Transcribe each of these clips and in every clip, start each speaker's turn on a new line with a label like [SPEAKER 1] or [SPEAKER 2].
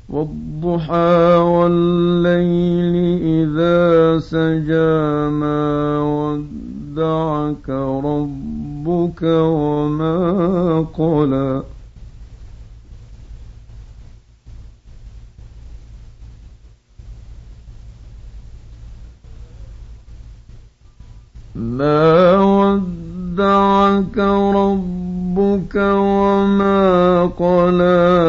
[SPEAKER 1] والضحى والليل إذا سجى ما ودعك ربك وما قلى ما ودعك ربك وما قلى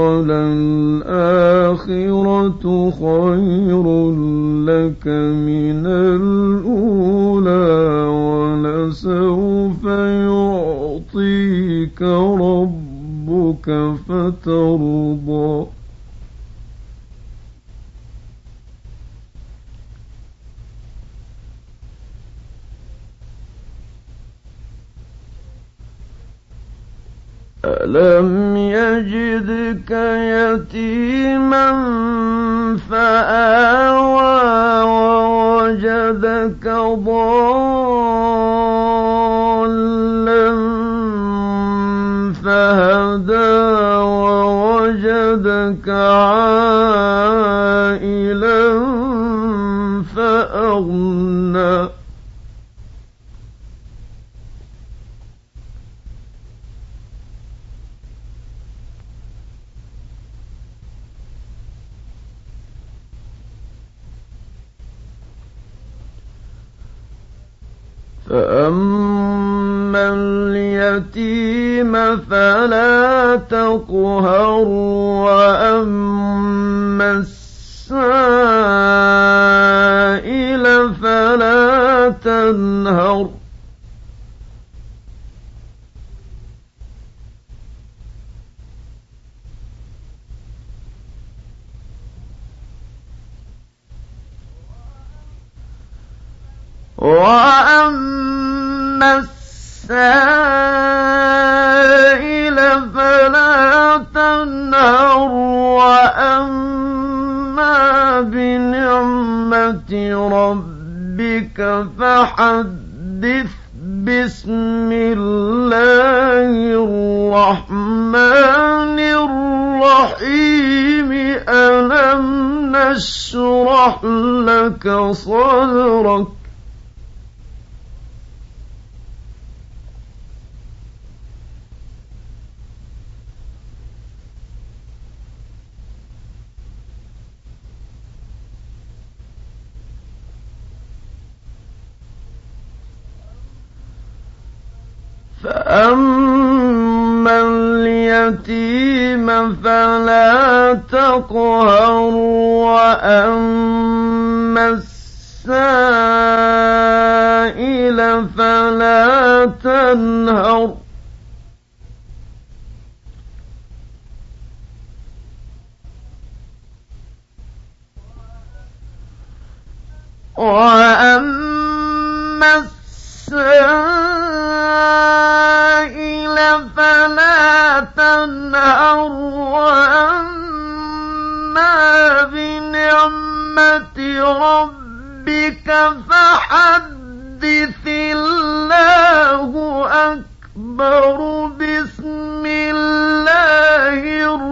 [SPEAKER 1] وللآخرة خير لك من الأولى ولسوف يعطيك ربك فترضى ألم يجدك يتيما فآوى ووجدك ضالا فهدى ووجدك عائلا فأغنى فأما اليتيم فلا تقهر وأما السائل فلا تنهر وأما السائل فلا تنهر وأما بنعمة ربك فحدث بسم الله الرحمن الرحيم ألم نشرح لك صدرك فأما اليتيم فلا تقهر وأما السائل فلا تنهر وأما السائل فلا تنهر وأما بنعمة ربك فحدث الله أكبر بسم الله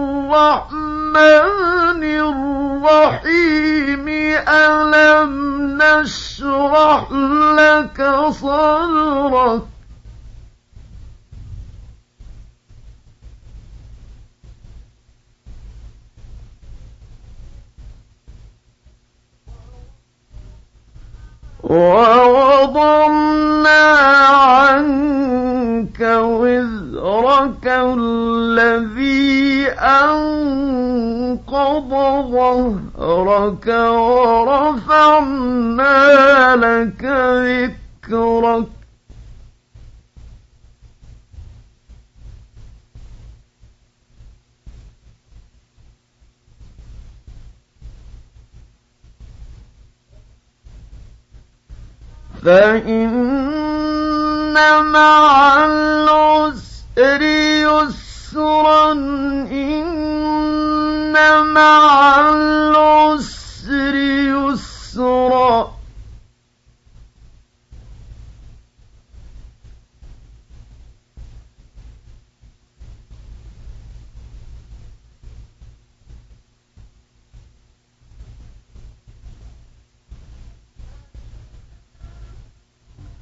[SPEAKER 1] الرحمن الرحيم ألم نشرح لك صدرك ووضعنا عنك وزرك الذي أنقض ظهرك ورفعنا لك ذكرك فإن مع العسر يسرا إن مع العسر يسرا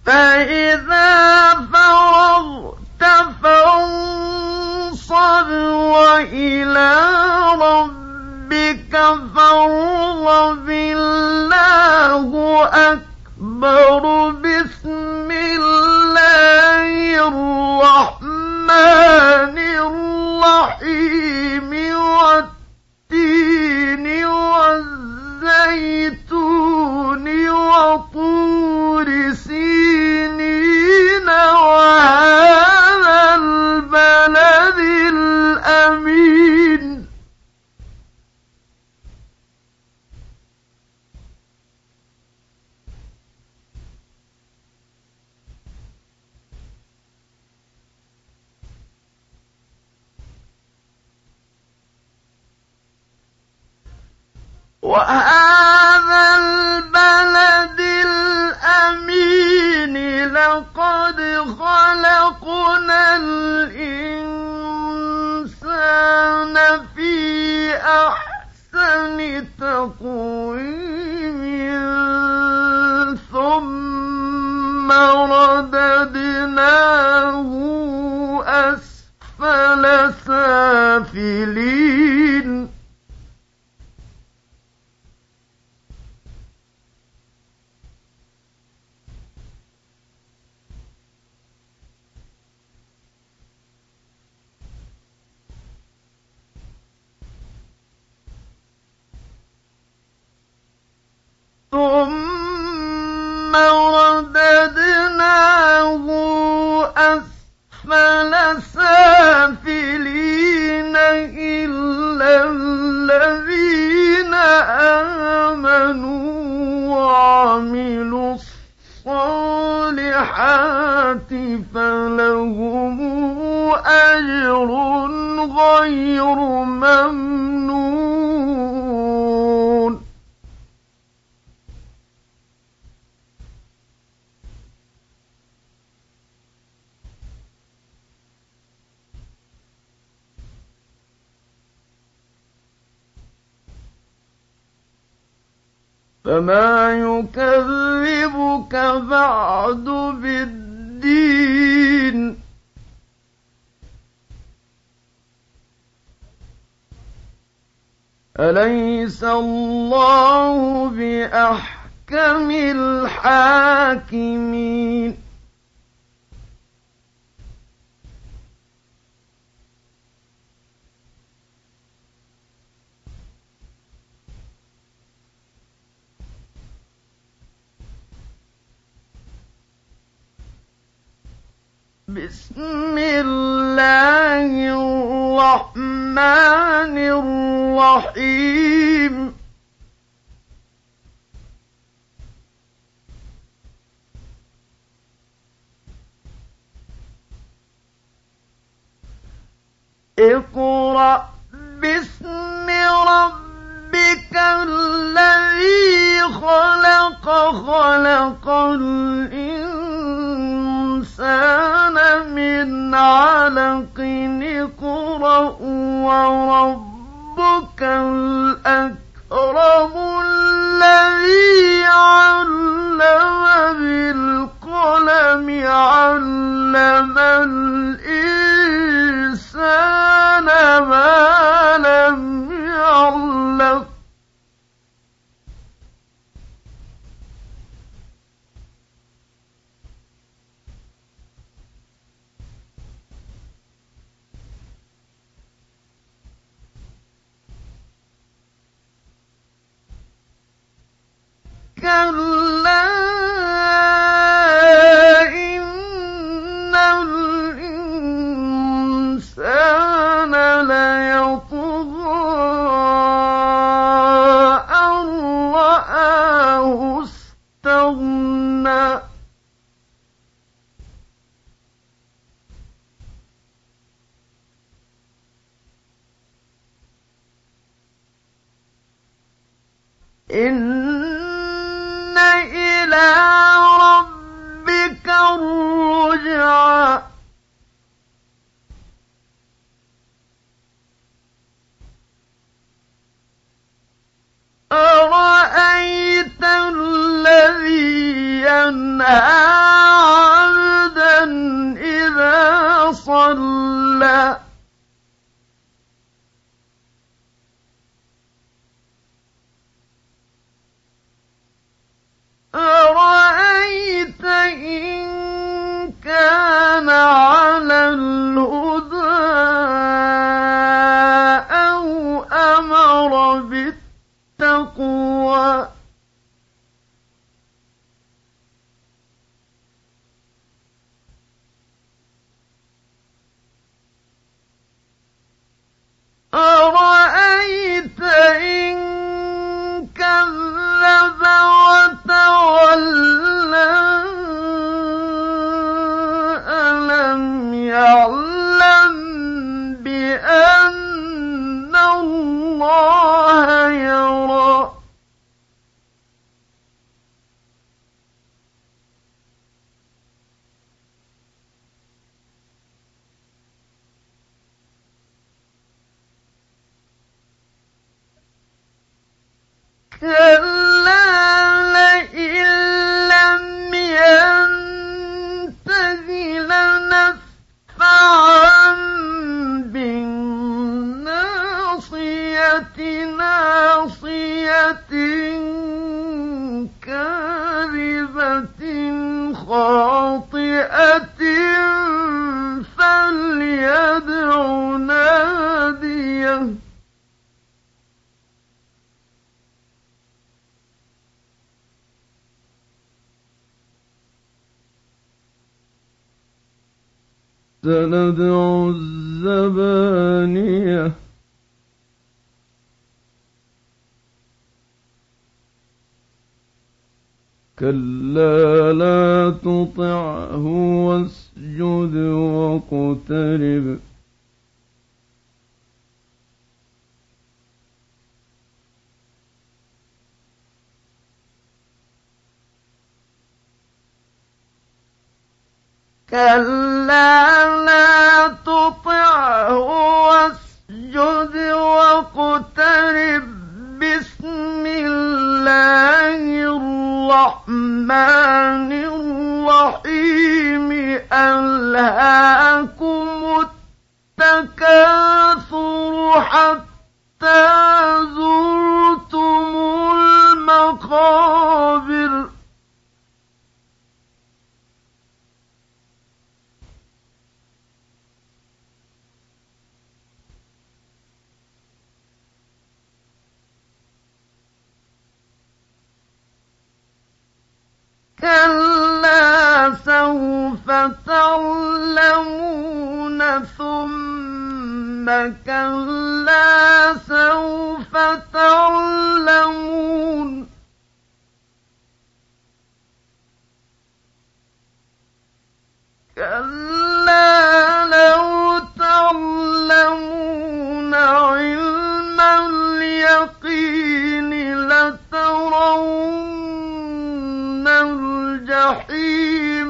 [SPEAKER 1] فإذا فرغت فانصب وإلى ربك فارغب الله أكبر بسم الله الرحمن الرحيم والتين والزيتون وطور سينين وهذا البلد الأمين وهذا البلد الأمين لقد خلقنا الإنسان في أحسن تقويم ثم رددناه أسفل سافلين ثم رددناه أسفل سافلين إلا الذين آمنوا وعملوا الصالحات فلهم أجر غير ممنون فما يكذبك بعد بالدين أليس الله بأحكم الحاكمين بسم الله الرحمن الرحيم اقرأ باسم ربك الذي خلق خلق الإنسان من علق اقرأ وربك الأكرم الذي علم بالقلم علم الإنسان ما لم يعلم كلا إن الإنسان ليطغى أن رآه استغنى إن إلى ربك الرجعى أرأيت الذي ينهى أمر بالتقوى أرأيت إن كذب وتولى ألم يعلم بأن الله يرى كلا لئن لم ينته لنسفعا بالناصية ناصية كاذبة خاطئة فليدع ناديه سندع الزبانية كلا لا تطعه واسجد واقترب كلا لا تطعه واسجد واقترب بسم الله الرحمن الرحيم ألهاكم التكاثر حتى زرتم المقابر كلا سوف تعلمون ثم كلا سوف تعلمون كلا لو تعلمون علم اليقين لترون الجحيم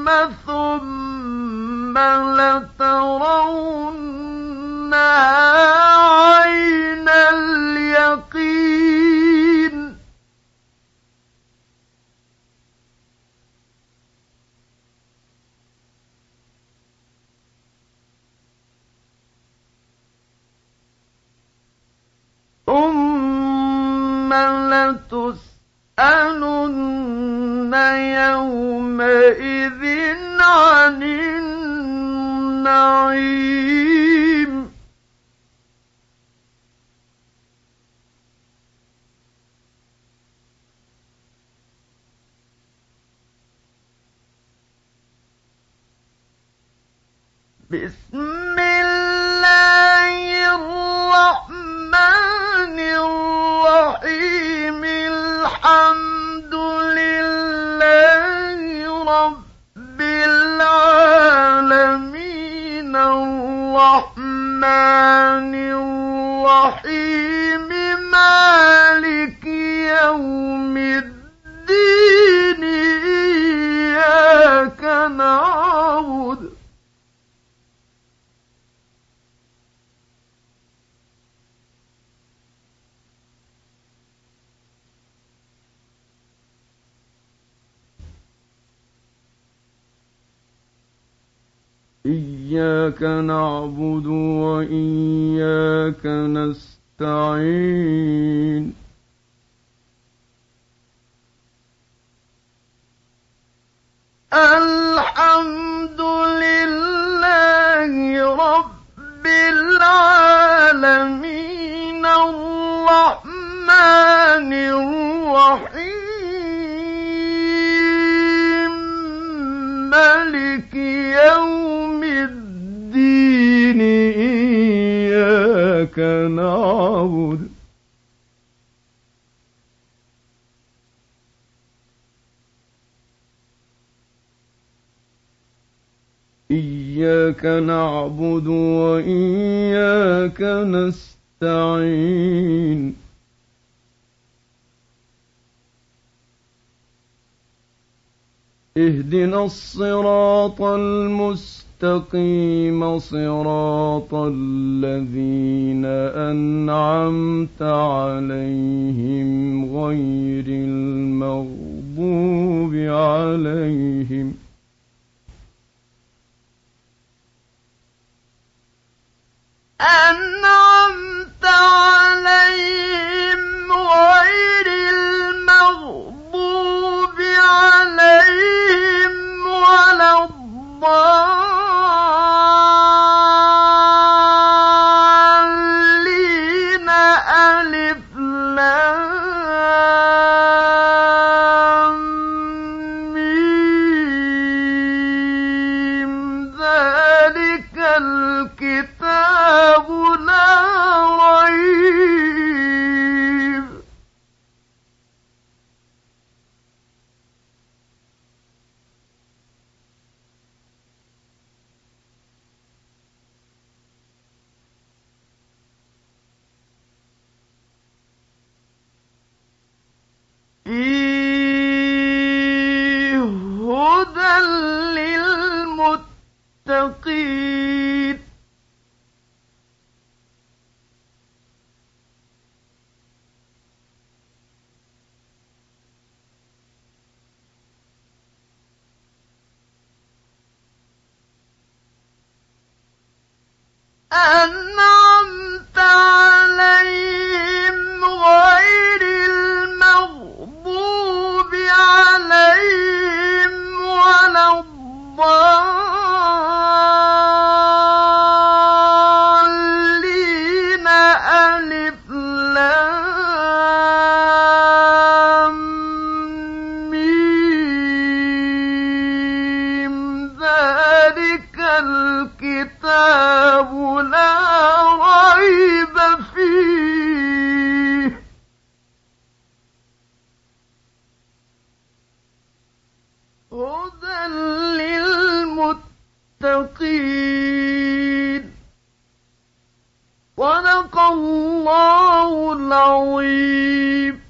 [SPEAKER 1] ثم لترونها عين اليقين ثم لتسألن يومئذ عن النعيم بسم الله الرحمن الرحيم الحمد لله رب العالمين الرحمن الرحيم مالك يوم الدين إياك نعبد إياك نعبد وإياك نستعين الحمد لله رب العالمين الرحمن الرحمن الرحيم مالك يوم الدين إياك نعبد وإياك نستعين اهدنا الصراط المستقيم صراط الذين أنعمت عليهم غير المغضوب عليهم أنعمت عليهم غير المغضوب عليهم ولا الضالين ألف لام ميم ذلك الكتاب لا ريب فيه هدى للمتقين أنعمت عليهم غير المغضوب عليهم ولا الضالين ألف لام ميم ذلك الكتاب لا ريب فيه هدى للمتقين صدق الله العظيم